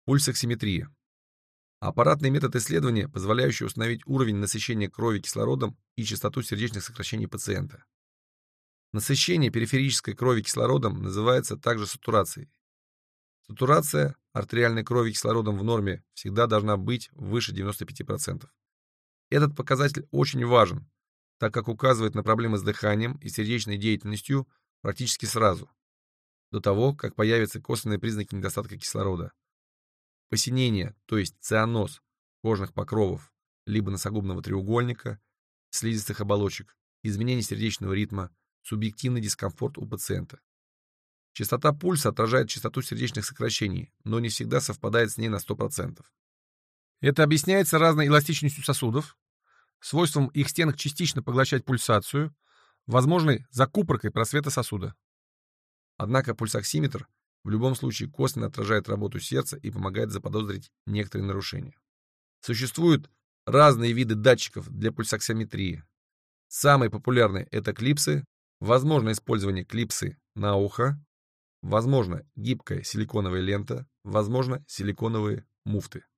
Пульсоксиметрия. Аппаратный метод исследования, позволяющий установить уровень насыщения крови кислородом и частоту сердечных сокращений пациента. Насыщение периферической крови кислородом называется также сатурацией. Сатурация артериальной крови кислородом в норме всегда должна быть выше 95%. Этот показатель очень важен, так как указывает на проблемы с дыханием и сердечной деятельностью практически сразу, до того, как появятся косвенные признаки недостатка кислорода. Посинение, то есть цианоз кожных покровов, либо носогубного треугольника, слизистых оболочек, изменение сердечного ритма, субъективный дискомфорт у пациента. Частота пульса отражает частоту сердечных сокращений, но не всегда совпадает с ней на 100%. Это объясняется разной эластичностью сосудов, свойством их стенок частично поглощать пульсацию, возможной закупоркой просвета сосуда. Однако пульсоксиметр в любом случае косвенно отражает работу сердца и помогает заподозрить некоторые нарушения. Существуют разные виды датчиков для пульсоксиметрии. Самые популярные – это клипсы, возможно использование клипсы на ухо, возможно гибкая силиконовая лента, возможно силиконовые муфты.